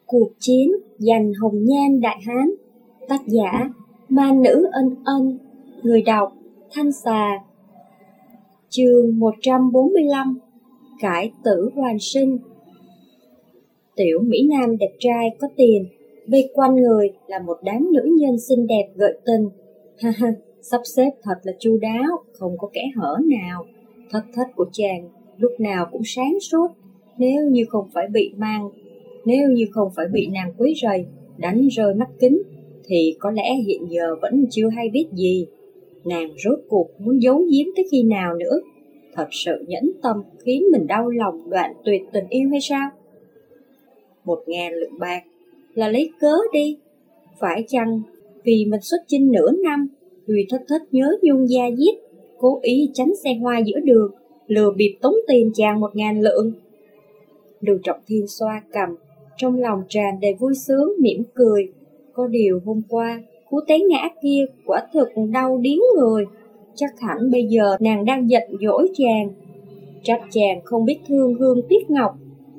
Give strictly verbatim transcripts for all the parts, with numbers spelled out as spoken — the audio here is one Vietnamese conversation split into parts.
Cuộc chiến giành hồng nhan Đại Hán. Tác giả Ma Nữ Ân Ân. Người đọc Thanh Xà. Chương một trăm bốn mươi lăm. Cải tử hoàn sinh. Tiểu Mỹ Nam đẹp trai có tiền, vây quanh người là một đám nữ nhân xinh đẹp gợi tình. Ha ha, sắp xếp thật là chu đáo, không có kẽ hở nào. Thất thất của chàng lúc nào cũng sáng suốt. Nếu như không phải bị mang Nếu như không phải bị nàng quấy rầy, đánh rơi mắt kính, thì có lẽ hiện giờ vẫn chưa hay biết gì. Nàng rốt cuộc muốn giấu giếm tới khi nào nữa? Thật sự nhẫn tâm khiến mình đau lòng đoạn tuyệt tình yêu hay sao? Một ngàn lượng bạc là lấy cớ đi. Phải chăng vì mình xuất chinh nửa năm, Huy thất thất nhớ nhung da diết, cố ý tránh xe hoa giữa đường, lừa bịp tống tiền chàng một ngàn lượng? Lưu Trọng Thiên xoa cằm, trong lòng tràn đầy vui sướng, mỉm cười. Có điều hôm qua, cú té ngã kia quả thực đau điếng người. Chắc hẳn bây giờ nàng đang giận dỗi chàng, trách chàng không biết thương hương tiếc ngọc.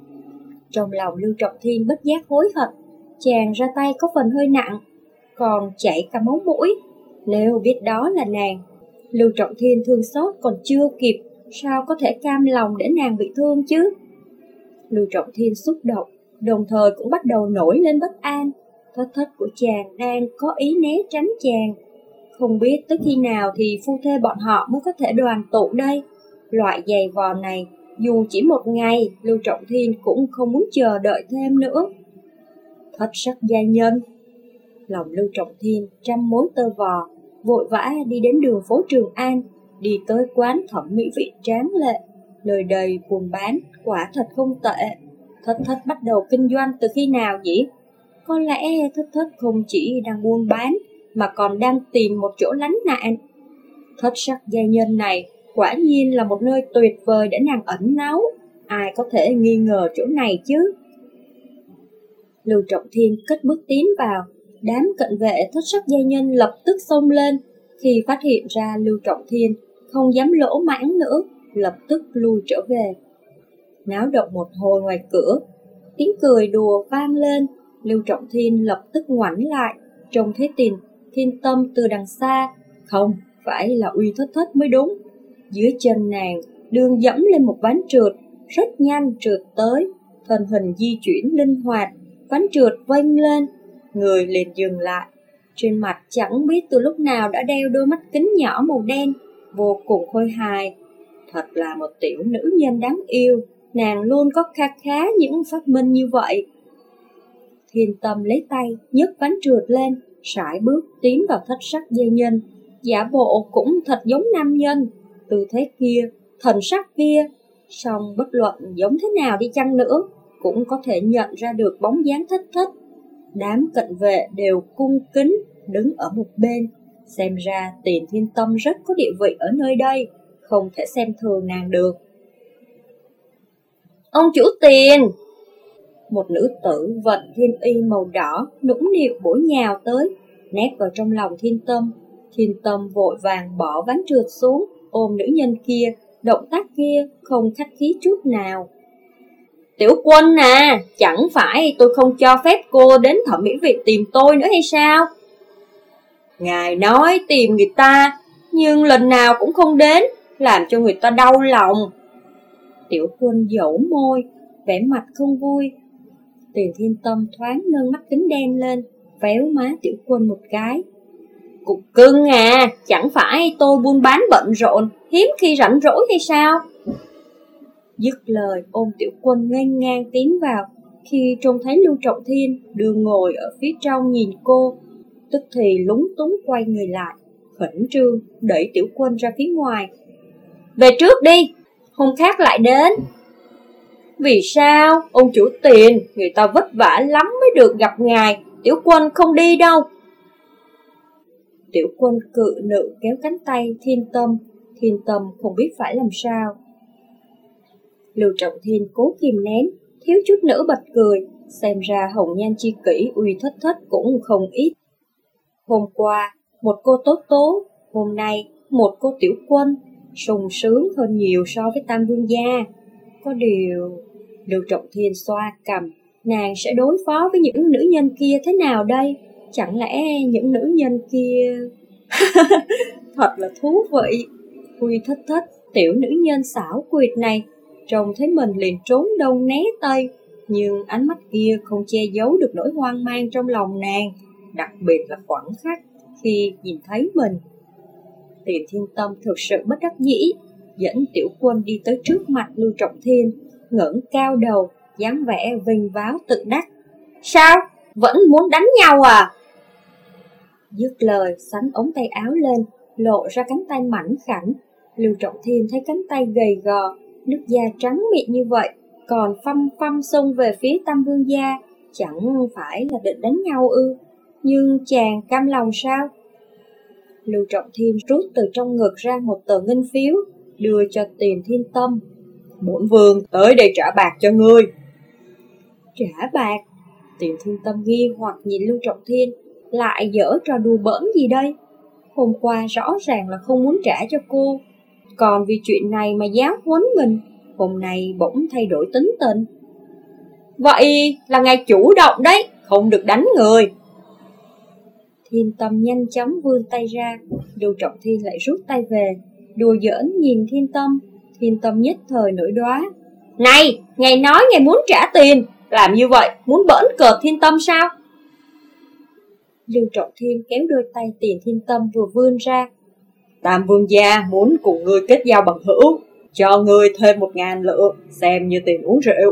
Trong lòng Lưu Trọng Thiên bất giác hối hận, chàng ra tay có phần hơi nặng, còn chảy cả máu mũi. Nếu biết đó là nàng, Lưu Trọng Thiên thương xót còn chưa kịp, sao có thể cam lòng để nàng bị thương chứ? Lưu Trọng Thiên xúc động, đồng thời cũng bắt đầu nổi lên bất an. Thất thất của chàng đang có ý né tránh chàng. Không biết tới khi nào thì phu thê bọn họ mới có thể đoàn tụ đây. Loại giày vò này, dù chỉ một ngày, Lưu Trọng Thiên cũng không muốn chờ đợi thêm nữa. Thất sắc gia nhân. Lòng Lưu Trọng Thiên trăm mối tơ vò, vội vã đi đến đường phố Trường An, đi tới quán thẩm mỹ vị tráng lệ. Nơi đây buôn bán quả thật không tệ. Thất thất bắt đầu kinh doanh từ khi nào nhỉ? Có lẽ thất thất không chỉ đang buôn bán, mà còn đang tìm một chỗ lánh nạn. Thất sắc gia nhân này quả nhiên là một nơi tuyệt vời để nàng ẩn náu. Ai có thể nghi ngờ chỗ này chứ? Lưu Trọng Thiên cất bước tiến vào. Đám cận vệ thất sắc gia nhân lập tức xông lên. Khi phát hiện ra Lưu Trọng Thiên không dám lỗ mãng nữa, lập tức lui trở về. Náo động một hồi ngoài cửa, tiếng cười đùa vang lên. Lưu Trọng Thiên lập tức ngoảnh lại, trông thấy Tiền Thiên Tâm từ đằng xa. Không, phải là Uy Thất Thất mới đúng. Dưới chân nàng đường dẫm lên một ván trượt, rất nhanh trượt tới, thân hình di chuyển linh hoạt, ván trượt vênh lên, người liền dừng lại. Trên mặt chẳng biết từ lúc nào đã đeo đôi mắt kính nhỏ màu đen, vô cùng khôi hài. Thật là một tiểu nữ nhân đáng yêu, nàng luôn có kha khá những phát minh như vậy. Thiên Tâm lấy tay nhấc ván trượt lên, sải bước tiến vào thất sắc gia nhân, giả bộ cũng thật giống nam nhân. Tư thế kia, thần sắc kia, song bất luận giống thế nào đi chăng nữa, cũng có thể nhận ra được bóng dáng thất thất. Đám cận vệ đều cung kính đứng ở một bên, xem ra Tiền Thiên Tâm rất có địa vị ở nơi đây, không thể xem thường nàng được. Ông chủ Tiền! Một nữ tử vận thiên y màu đỏ nũng nịu bổ nhào tới, nép vào trong lòng Thiên Tâm. Thiên Tâm vội vàng bỏ ván trượt xuống, ôm nữ nhân kia, động tác kia không khách khí chút nào. Tiểu Quân à, chẳng phải tôi không cho phép cô đến thẩm mỹ viện tìm tôi nữa hay sao? Ngài nói tìm người ta, nhưng lần nào cũng không đến, làm cho người ta đau lòng. Tiểu Quân dẫu môi, vẻ mặt không vui. Tiền Thiên Tâm thoáng nâng mắt kính đen lên, véo má Tiểu Quân một cái. Cục cưng à, chẳng phải tôi buôn bán bận rộn, hiếm khi rảnh rỗi hay sao? Dứt lời, ôm Tiểu Quân nghênh ngang tiến vào. Khi trông thấy Lưu Trọng Thiên đường ngồi ở phía trong nhìn cô, tức thì lúng túng quay người lại, khẩn trương đẩy Tiểu Quân ra phía ngoài. Về trước đi, hôm khác lại đến. Vì sao? Ông chủ Tiền, người ta vất vả lắm mới được gặp ngài, Tiểu Quân không đi đâu. Tiểu Quân cự nữ kéo cánh tay Thiên Tâm. Thiên Tâm không biết phải làm sao. Lưu Trọng Thiên cố kìm nén, thiếu chút nữa bật cười. Xem ra hồng nhan chi kỷ Uy Thất Thất cũng không ít. Hôm qua một cô Tố Tố, hôm nay một cô Tiểu Quân, sung sướng hơn nhiều so với Tam Vương gia. Có điều... Lưu Trọng Thiên xoa cằm, nàng sẽ đối phó với những nữ nhân kia thế nào đây? Chẳng lẽ những nữ nhân kia... Thật là thú vị. Huy thất thất, tiểu nữ nhân xảo quyệt này, trông thấy mình liền trốn đông né tây, nhưng ánh mắt kia không che giấu được nỗi hoang mang trong lòng nàng, đặc biệt là khoảnh khắc khi nhìn thấy mình. Tiền Thiên Tâm thực sự bất đắc dĩ, dẫn Tiểu Quân đi tới trước mặt Lưu Trọng Thiên, ngẩng cao đầu, dáng vẻ vinh váo tự đắc. Sao? Vẫn muốn đánh nhau à? Dứt lời, xắn ống tay áo lên, lộ ra cánh tay mảnh khảnh. Lưu Trọng Thiên thấy cánh tay gầy gò, nước da trắng mịn như vậy, còn phăm phăm xông về phía Tam Vương gia, chẳng phải là định đánh nhau ư? Nhưng chàng cam lòng sao? Lưu Trọng Thiên rút từ trong ngực ra một tờ ngân phiếu, đưa cho Tiền Thiên Tâm. Bổn vương tới đây trả bạc cho ngươi. Trả bạc? Tiền Thiên Tâm nghi hoặc nhìn Lưu Trọng Thiên, lại dở trò đùa bỡn gì đây? Hôm qua rõ ràng là không muốn trả cho cô, còn vì chuyện này mà giáo huấn mình, hôm nay bỗng thay đổi tính tình. Vậy là ngài chủ động đấy, không được đánh người. Thiên Tâm nhanh chóng vươn tay ra, Lưu Trọng Thiên lại rút tay về, đùa giỡn nhìn Thiên Tâm. Thiên Tâm nhất thời nổi đoá. Này, ngài nói ngài muốn trả tiền, làm như vậy muốn bỡn cợt Thiên Tâm sao? Lưu Trọng Thiên kéo đôi tay Tiền Thiên Tâm vừa vươn ra. Tam Vương gia muốn cùng ngươi kết giao bằng hữu, cho ngươi thêm một ngàn lượng, xem như tiền uống rượu.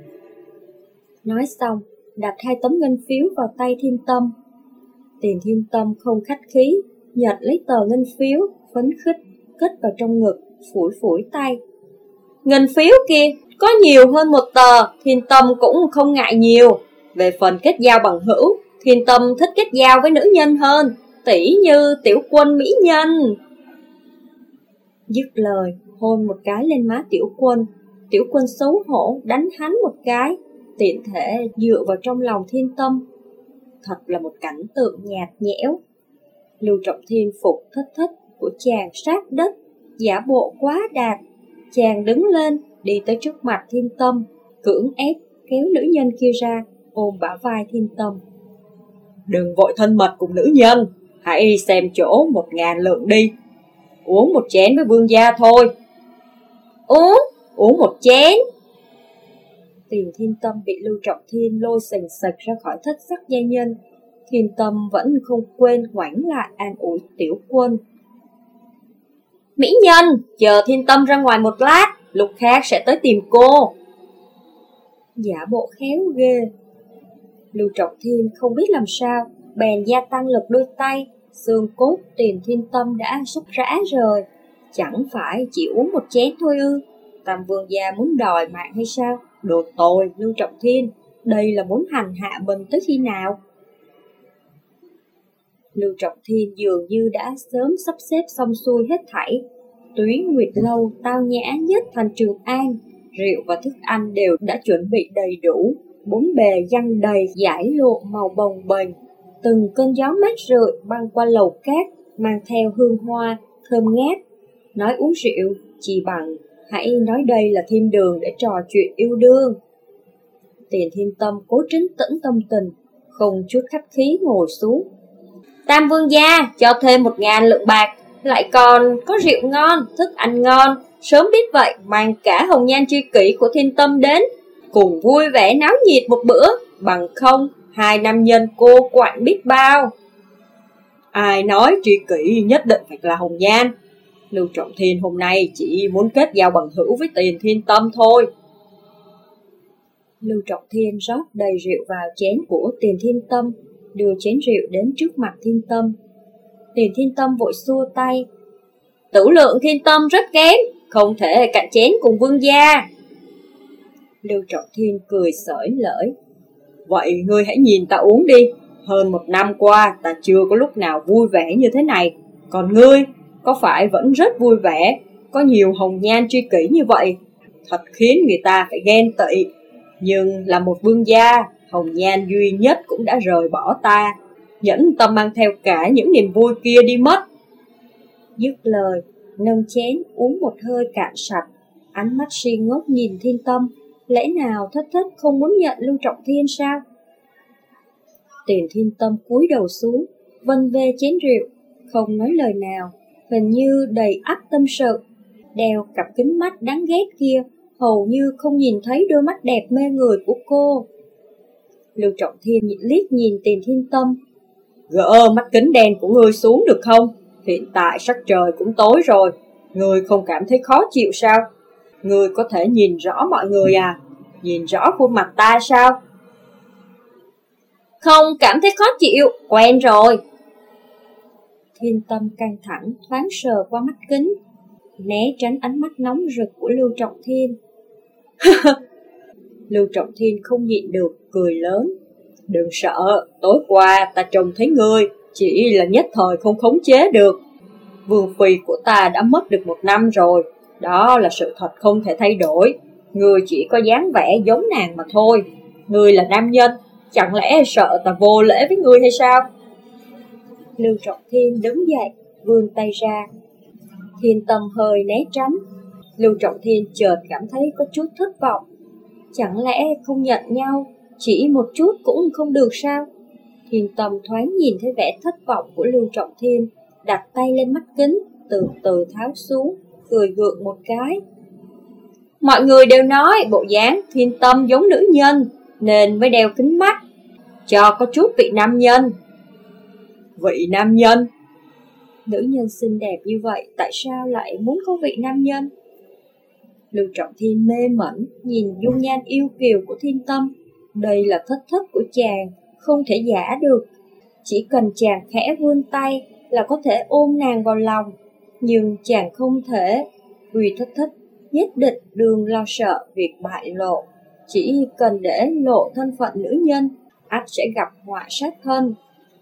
Nói xong, đặt hai tấm ngân phiếu vào tay Thiên Tâm. Tiền Thiên Tâm không khách khí, nhận lấy tờ ngân phiếu, phấn khích, cất vào trong ngực, phủi phủi tay. Ngân phiếu kia có nhiều hơn một tờ, Thiên Tâm cũng không ngại nhiều. Về phần kết giao bằng hữu, Thiên Tâm thích kết giao với nữ nhân hơn, tỉ như Tiểu Quân mỹ nhân. Dứt lời, hôn một cái lên má Tiểu Quân. Tiểu Quân xấu hổ đánh hắn một cái, tiện thể dựa vào trong lòng Thiên Tâm. Thật là một cảnh tượng nhạt nhẽo. Lưu Trọng Thiên phục thất thất của chàng sát đất, giả bộ quá đạt. Chàng đứng lên, đi tới trước mặt Thiên Tâm, cưỡng ép kéo nữ nhân kia ra, ôm bả vai Thiên Tâm. Đừng vội thân mật cùng nữ nhân, hãy xem chỗ một ngàn lượng đi. Uống một chén với vương gia thôi. Uống, uống một chén. Tiền Thiên Tâm bị Lưu Trọng Thiên lôi sình sạch ra khỏi thất sắc gia nhân. Thiên Tâm vẫn không quên ngoảnh lại an ủi Tiểu Quân. Mỹ nhân, chờ Thiên Tâm ra ngoài một lát, lúc khác sẽ tới tìm cô. Giả bộ khéo ghê. Lưu Trọng Thiên không biết làm sao, bèn gia tăng lực đôi tay, xương cốt Tiền Thiên Tâm đã xúc rã rồi. Chẳng phải chỉ uống một chén thôi ư? Tam Vương gia muốn đòi mạng hay sao? Đồ tồi, Lưu Trọng Thiên, đây là muốn hành hạ mình tới khi nào? Lưu Trọng Thiên dường như đã sớm sắp xếp xong xuôi hết thảy. Túy Nguyệt Lâu tao nhã nhất thành Trường An, rượu và thức ăn đều đã chuẩn bị đầy đủ, bốn bề giăng đầy dải lụa màu bồng bềnh. Từng cơn gió mát rượi băng qua lầu cát, mang theo hương hoa thơm ngát. Nói uống rượu chỉ bằng hãy nói đây là thiên đường để trò chuyện yêu đương. Tiền Thiên Tâm cố trấn tĩnh tâm tình, không chút khách khí ngồi xuống. Tam Vương gia cho thêm một ngàn lượng bạc, lại còn có rượu ngon, thức ăn ngon. Sớm biết vậy mang cả hồng nhan tri kỷ của Thiên Tâm đến, cùng vui vẻ náo nhiệt một bữa, bằng không hai nam nhân cô quạnh biết bao. Ai nói tri kỷ nhất định phải là hồng nhan? Lưu Trọng Thiên hôm nay chỉ muốn kết giao bằng hữu với Tiền Thiên Tâm thôi. Lưu Trọng Thiên rót đầy rượu vào chén của Tiền Thiên Tâm, đưa chén rượu đến trước mặt Thiên Tâm. Tiền Thiên Tâm vội xua tay. Tử lượng Thiên Tâm rất kém, không thể cạnh chén cùng vương gia. Lưu Trọng Thiên cười xởi lởi. Vậy ngươi hãy nhìn ta uống đi, hơn một năm qua ta chưa có lúc nào vui vẻ như thế này. Còn ngươi, có phải vẫn rất vui vẻ, có nhiều hồng nhan tri kỷ như vậy, thật khiến người ta phải ghen tị. Nhưng là một vương gia, hồng nhan duy nhất cũng đã rời bỏ ta, nhẫn tâm mang theo cả những niềm vui kia đi mất. Dứt lời, nâng chén uống một hơi cạn sạch, ánh mắt si ngốc nhìn Thiên Tâm, Lẽ nào Thất Thất không muốn nhận Lưu Trọng Thiên sao? Tiền Thiên Tâm cúi đầu xuống, vân vê chén rượu, không nói lời nào, hình như đầy ắp tâm sự. Đeo cặp kính mắt đáng ghét kia, hầu như không nhìn thấy đôi mắt đẹp mê người của cô. Lưu Trọng Thiên liếc nhìn Tiền Thiên Tâm. Gỡ mắt kính đen của ngươi xuống được không? Hiện tại sắc trời cũng tối rồi, ngươi không cảm thấy khó chịu sao? Ngươi có thể nhìn rõ mọi người à? Nhìn rõ khuôn mặt ta sao? Không cảm thấy khó chịu, quen rồi. Thiên Tâm căng thẳng, thoáng sờ qua mắt kính, né tránh ánh mắt nóng rực của Lưu Trọng Thiên. Lưu Trọng Thiên không nhịn được, cười lớn. Đừng sợ, tối qua ta trông thấy ngươi, chỉ là nhất thời không khống chế được. Vương phi của ta đã mất được một năm rồi, đó là sự thật không thể thay đổi. Ngươi chỉ có dáng vẻ giống nàng mà thôi. Ngươi là nam nhân, chẳng lẽ sợ ta vô lễ với ngươi hay sao? Lưu Trọng Thiên đứng dậy, vươn tay ra. Thiên Tâm hơi né tránh. Lưu Trọng Thiên chợt cảm thấy có chút thất vọng. Chẳng lẽ không nhận nhau, chỉ một chút cũng không được sao? Thiên Tâm thoáng nhìn thấy vẻ thất vọng của Lưu Trọng Thiên, đặt tay lên mắt kính, từ từ tháo xuống, cười gượng một cái. Mọi người đều nói bộ dáng Thiên Tâm giống nữ nhân, nên mới đeo kính mắt, cho có chút vị nam nhân. Vị nam nhân? Nữ nhân xinh đẹp như vậy, tại sao lại muốn có vị nam nhân? Lưu Trọng Thiên mê mẩn, nhìn dung nhan yêu kiều của Thiên Tâm. Đây là Thất Thất của chàng, không thể giả được. Chỉ cần chàng khẽ vươn tay là có thể ôm nàng vào lòng. Nhưng chàng không thể, vì Thất Thất nhất định đừng lo sợ việc bại lộ. Chỉ cần để lộ thân phận nữ nhân, ắt sẽ gặp họa sát thân.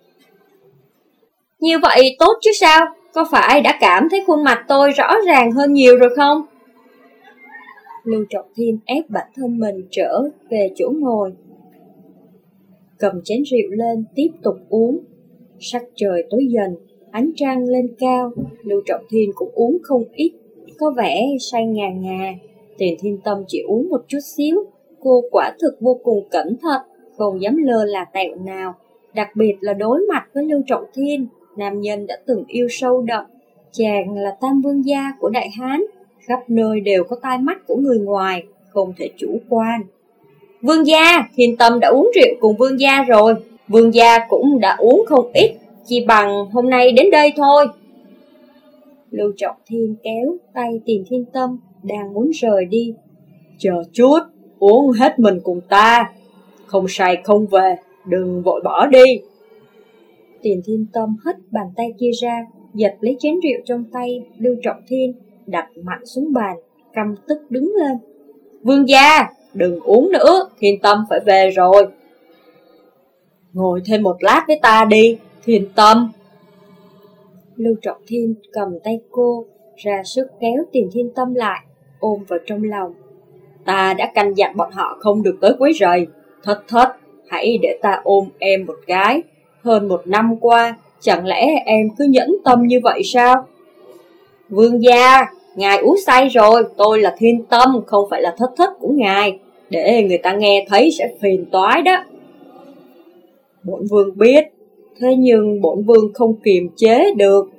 Như vậy tốt chứ sao? Có phải đã cảm thấy khuôn mặt tôi rõ ràng hơn nhiều rồi không? Lưu Trọng Thiên ép bản thân mình trở về chỗ ngồi, cầm chén rượu lên tiếp tục uống. Sắc trời tối dần, ánh trăng lên cao, Lưu Trọng Thiên cũng uống không ít, có vẻ say ngà ngà. Tiền Thiên Tâm chỉ uống một chút xíu, cô quả thực vô cùng cẩn thận, không dám lơ là tẹo nào, đặc biệt là đối mặt với Lưu Trọng Thiên, nam nhân đã từng yêu sâu đậm. Chàng là tam vương gia của Đại Hán, khắp nơi đều có tai mắt của người ngoài, không thể chủ quan. Vương gia, Thiên Tâm đã uống rượu cùng vương gia rồi, vương gia cũng đã uống không ít, chỉ bằng hôm nay đến đây thôi. Lưu Trọng Thiên kéo tay Tiền Thiên Tâm, đang muốn rời đi. Chờ chút, uống hết mình cùng ta, không say không về, đừng vội bỏ đi. Tiền Thiên Tâm hất bàn tay kia ra, giật lấy chén rượu trong tay Lưu Trọng Thiên, đặt mạnh xuống bàn, căm tức đứng lên. Vương gia, đừng uống nữa, Thiên Tâm phải về rồi. Ngồi thêm một lát với ta đi, Thiên Tâm. Lưu Trọng Thiên cầm tay cô, ra sức kéo Tiền Thiên Tâm lại, ôm vào trong lòng. Ta đã căn dặn bọn họ không được tới quấy rầy. Thất Thất, hãy để ta ôm em một cái. Hơn một năm qua, chẳng lẽ em cứ nhẫn tâm như vậy sao? Vương gia, ngài uống say rồi, tôi là Thiên Tâm, không phải là Thất Thất của ngài. Để người ta nghe thấy sẽ phiền toái đó. Bổn vương biết, thế nhưng bổn vương không kiềm chế được.